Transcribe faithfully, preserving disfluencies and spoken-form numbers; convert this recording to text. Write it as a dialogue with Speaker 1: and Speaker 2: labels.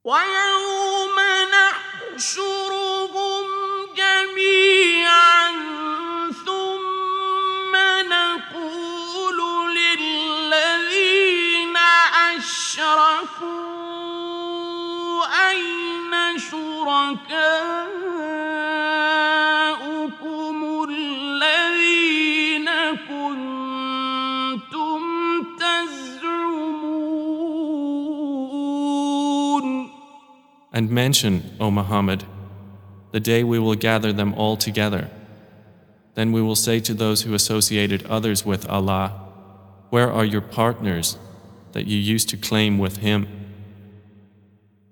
Speaker 1: ويوم نحشرهم جميعا ثم نقول للذين أشركوا أين شركاؤكم الذين كنتم تزعمون.
Speaker 2: And mention, O Muhammad, the day we will gather them all together. Then we will say to those who associated others with Allah, where are your partners that you used to claim with Him?